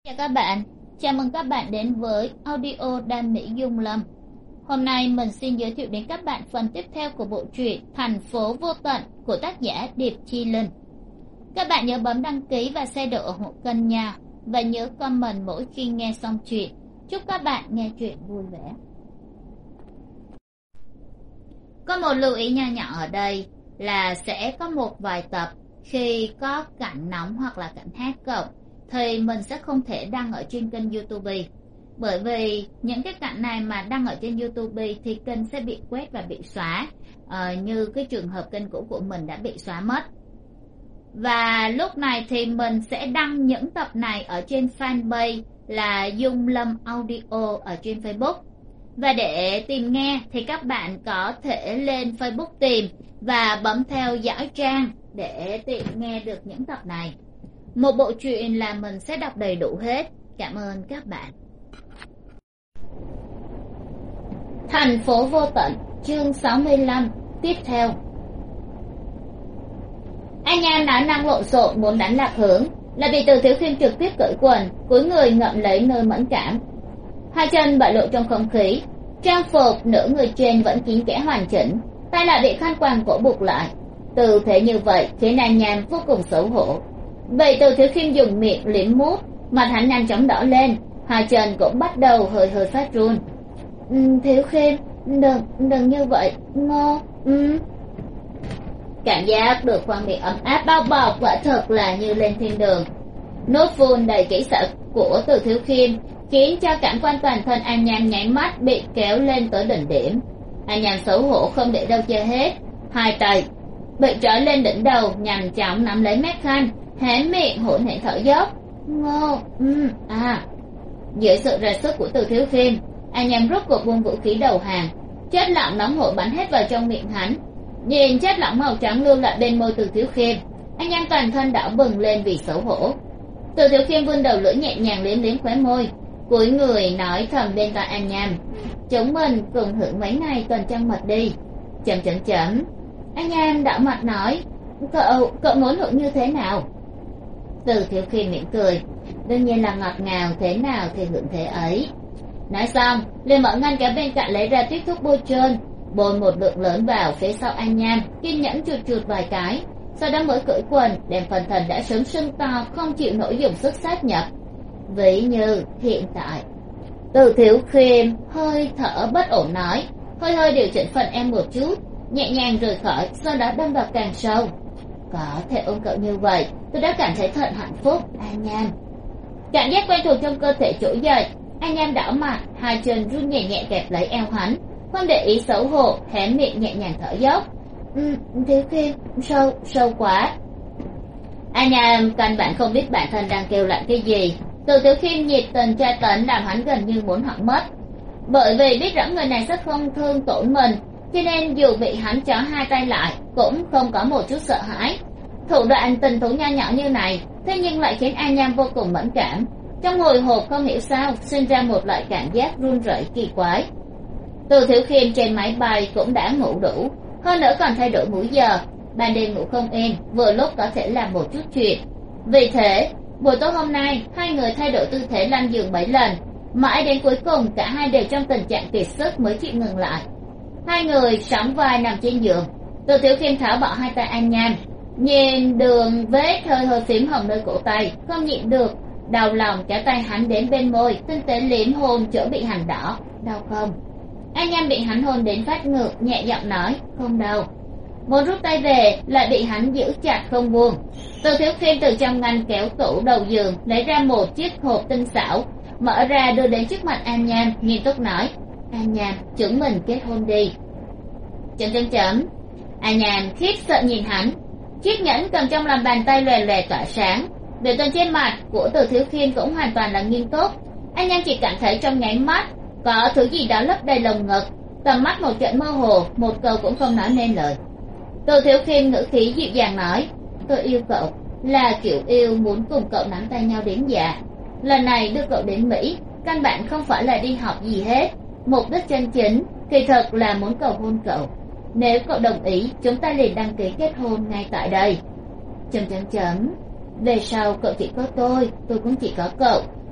Chào các bạn, chào mừng các bạn đến với audio Đam Mỹ Dung Lâm. Hôm nay mình xin giới thiệu đến các bạn phần tiếp theo của bộ truyện Thành phố vô tận của tác giả Điệp Chi Linh. Các bạn nhớ bấm đăng ký và share độ ủng hộ kênh nha, và nhớ comment mỗi khi nghe xong chuyện. Chúc các bạn nghe chuyện vui vẻ. Có một lưu ý nho nhỏ ở đây là sẽ có một vài tập khi có cảnh nóng hoặc là cảnh hát cộng thì mình sẽ không thể đăng ở trên kênh YouTube, bởi vì những cái cảnh này mà đăng ở trên YouTube thì kênh sẽ bị quét và bị xóa, như cái trường hợp kênh cũ của mình đã bị xóa mất. Và lúc này thì mình sẽ đăng những tập này ở trên fanpage là Dung Lâm Audio ở trên Facebook. Và để tìm nghe thì các bạn có thể lên Facebook tìm và bấm theo dõi trang để tìm nghe được những tập này. Một bộ truyện là mình sẽ đọc đầy đủ hết. Cảm ơn các bạn. Thành phố vô tận, chương 65, tiếp theo. Anh Nhan nói năng lộn xộn muốn đánh lạc hướng, là vì Từ Thiếu Khiêm trực tiếp cởi quần, cúi người ngậm lấy nơi mẫn cảm. Hai chân bại lộ trong không khí, trang phục nửa người trên vẫn kín kẽ hoàn chỉnh, tay lại bị khăn quàng cổ buộc lại. Tư thế như vậy khiến anh Nhan vô cùng xấu hổ. Vậy Từ Thiếu Khiêm dùng miệng liếm mút, mặt hắn nhanh chóng đỏ lên, hai chân cũng bắt đầu hơi hơi phát run. Thiếu Khiêm, đừng như vậy, Ngô. Cảm giác được khoang miệng ấm áp bao bọc quả thật là như lên thiên đường. Nốt phun đầy kỹ xảo của Từ Thiếu Khiêm khiến cho cảm quan toàn thân An Nhan nháy mắt bị kéo lên tới đỉnh điểm. An Nhan xấu hổ không để đâu che hết, hai tay bị trói lên đỉnh đầu, nhanh chóng nắm lấy mép khăn, hé miệng hỗn hển thở dốc. Ngô, dưới sự ra sức của Từ Thiếu Khiêm, An Nhan rút cuộc buông vũ khí đầu hàng, chất lỏng nóng hổi bắn hết vào trong miệng hắn. Nhìn chất lỏng màu trắng lưu lại bên môi Từ Thiếu Khiêm, An Nhan toàn thân đỏ bừng lên vì xấu hổ. Từ Thiếu Khiêm vươn đầu lưỡi nhẹ nhàng liếm liếm khóe môi, cúi người nói thầm bên tai An Nhan: chúng mình cùng hưởng mấy ngày tuần trăng mật đi. Chấm. An Nhan đỏ mặt nói: cậu muốn hưởng như thế nào? Từ Thiếu Khiêm mỉm cười: đương nhiên là ngọt ngào, thế nào thì hưởng thế ấy. Nói xong liền mở ngăn kéo bên cạnh lấy ra tuyết thuốc bôi trơn, bôi một lượng lớn vào phía sau An Nhan, kiên nhẫn chuột vài cái, sau đó mới cởi quần, đem phần thân đã sớm sưng to không chịu nổi dùng sức sát nhập. Ví như hiện tại. Từ Thiếu Khiêm hơi thở bất ổn nói, hơi điều chỉnh phần em một chút, nhẹ nhàng rời khỏi, sau đó đâm vào càng sâu. Có thể ôm cậu như vậy, tôi đã cảm thấy thật hạnh phúc, An Nhan. Cảm giác quen thuộc trong cơ thể trỗi dậy, An Nhan đỏ mặt, hai chân run nhẹ nhẹ kẹp lấy eo hắn, không để ý xấu hổ, hé miệng nhẹ nhàng thở dốc. Thiếu Khiêm, sâu quá. An Nhan căn bản không biết bản thân đang kêu lại cái gì. Từ Thiếu Khiêm nhiệt tình tra tấn làm hắn gần như muốn hỏng mất. Bởi vì biết rõ người này sẽ không thương tổn mình, cho nên dù bị hắn trói hai tay lại cũng không có một chút sợ hãi. Thủ đoạn tình thú nho nhỏ như này thế nhưng lại khiến An Nhan vô cùng mẫn cảm, trong hồi hộp không hiểu sao sinh ra một loại cảm giác run rẩy kỳ quái. Từ Thiếu Khiêm trên máy bay cũng đã ngủ đủ, hơn nữa còn thay đổi múi giờ, ban đêm ngủ không yên, vừa lúc có thể làm một chút chuyện. Vì thế buổi tối hôm nay hai người thay đổi tư thế lăn giường 7 lần, mãi đến cuối cùng cả hai đều trong tình trạng kiệt sức mới chịu ngừng lại. Hai người sóng vai nằm trên giường. Từ Thiếu Khiêm tháo bỏ hai tay An Nhan, nhìn đường vết hơi phím hồng nơi cổ tay, không nhịn được đau lòng kéo tay hắn đến bên môi, tinh tế liếm hôn chỗ bị hành đỏ. Đau không? An Nhan bị hắn hôn đến phát ngược, nhẹ giọng nói: không đau. Muốn rút tay về lại bị hắn giữ chặt không buông. Từ Thiếu Khiêm từ trong ngăn kéo tủ đầu giường lấy ra một chiếc hộp tinh xảo, mở ra đưa đến trước mặt An Nhan, nghiêm túc nói: An Nhan, chúng mình kết hôn đi. An Nhan khiếp sợ nhìn hắn, chiếc nhẫn cầm trong lòng bàn tay lòe lòe tỏa sáng. Biểu tình trên mặt của Từ Thiếu Khiêm cũng hoàn toàn là nghiêm túc. An Nhan chỉ cảm thấy trong nháy mắt có thứ gì đó lấp đầy lồng ngực, tầm mắt một trận mơ hồ, một câu cũng không nói nên lời. Từ Thiếu Khiêm ngữ khí dịu dàng nói: tôi yêu cậu, là kiểu yêu muốn cùng cậu nắm tay nhau đến già. Lần này đưa cậu đến Mỹ căn bản không phải là đi học gì hết, mục đích chân chính kỳ thực là muốn cầu hôn cậu. Nếu cậu đồng ý, chúng ta liền đăng ký kết hôn ngay tại đây. Về sau cậu chỉ có tôi cũng chỉ có cậu,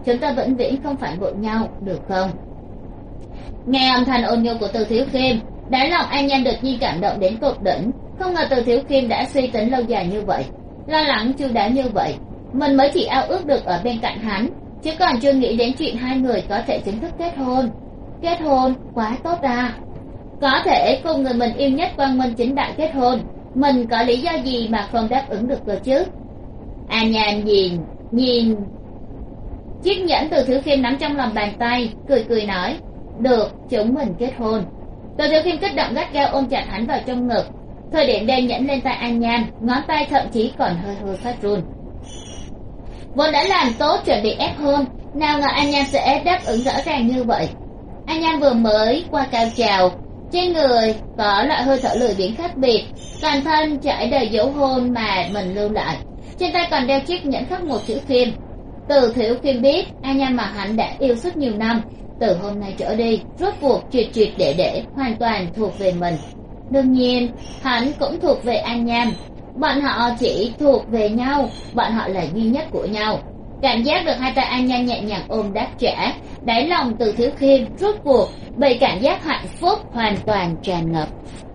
chúng ta vĩnh viễn không phản bội nhau, được không? Nghe âm thanh ôn nhu của Từ Thiếu Khiêm, đáy lòng An Nhan đột nhiên cảm động đến tột đỉnh. Không ngờ Từ Thiếu Khiêm đã suy tính lâu dài như vậy, lo lắng chu đáo như vậy. Mình mới chỉ ao ước được ở bên cạnh hắn, chứ còn chưa nghĩ đến chuyện hai người có thể chính thức kết hôn. Kết hôn quá tốt à. Có thể cùng người mình yêu nhất quang minh chính đại kết hôn, mình có lý do gì mà không đáp ứng được cơ chứ? An Nhan nhìn chiếc nhẫn Từ Thiếu Khiêm nắm trong lòng bàn tay, cười nói, được, chúng mình kết hôn. Từ Thiếu Khiêm kích động gắt gao ôm chặt hắn vào trong ngực. Thời điểm đeo nhẫn lên tay An Nhan, ngón tay thậm chí còn hơi phát run. Vốn đã làm tốt chuẩn bị ép hôn, nào ngờ An Nhan sẽ đáp ứng rõ ràng như vậy. An Nhan vừa mới qua cao trào, trên người có loại hơi thở lười biếng khác biệt, toàn thân trải đầy dấu hôn mà mình lưu lại, trên tay còn đeo chiếc nhẫn khắc một chữ Khiêm. Từ Thiếu Khiêm biết An Nhan mà hắn đã yêu suốt nhiều năm, từ hôm nay trở đi rốt cuộc triệt để hoàn toàn thuộc về mình. Đương nhiên hắn cũng thuộc về An Nhan, bọn họ chỉ thuộc về nhau, bọn họ là duy nhất của nhau. Cảm giác được hai tay An Nhan nhẹ nhàng ôm đáp trả, đáy lòng Từ Thiếu Khiêm rốt cuộc bị cảm giác hạnh phúc hoàn toàn tràn ngập.